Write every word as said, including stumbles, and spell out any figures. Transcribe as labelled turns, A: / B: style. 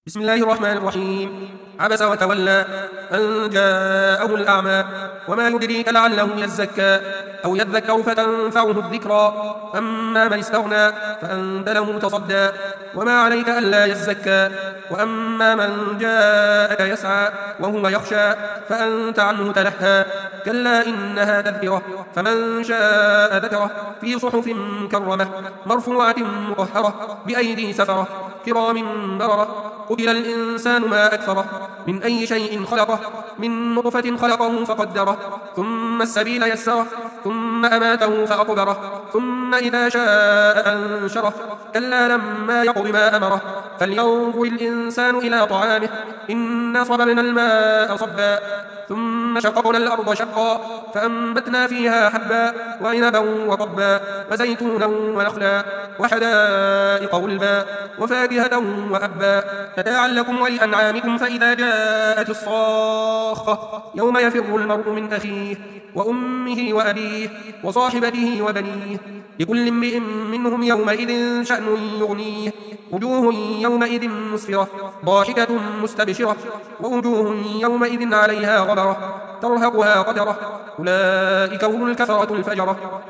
A: بسم الله الرحمن الرحيم. عبس وتولى أن جاءه الأعمى وما يدريك لعله يزكى أو يذكر فتنفعه الذكرى أما من استغنى فأنت له تصدى وما عليك ألا يزكى وأما من جاءك يسعى وهو يخشى فأنت عنه تلهى كلا إنها تذكرة فمن شاء ذكره في صحف مكرمة مرفوعة مطهرة بأيدي سفرة كرام بررة قتل الإنسان ما أكفره من أي شيء خلقه من نطفة خلقه فقدره ثم السبيل يسره ثم أماته فأقبره ثم إذا شاء أنشره كلا لما يقض ما أمره فلينظر الإنسان إلى طعامه إنا صببنا الماء صبا ثم شققنا الأرض شقا فأنبتنا فيها حبا وعنبا وقبا وزيتونا ونخلا وحدائق غلبا وفاكهة وأبا متاعا لكم ولأنعامكم فإذا جاءت الصاخة يوم يفر المرء من أخيه وأمه وأبيه وصاحبته وبنيه لكل امرئ منهم يومئذ شأن يغنيه وجوه يومئذ مسفرة ضاحكة مستبشرة ووجوه يومئذ عليها غبرة ترهقها قدرة أولئك هم الكفرة الفجرة.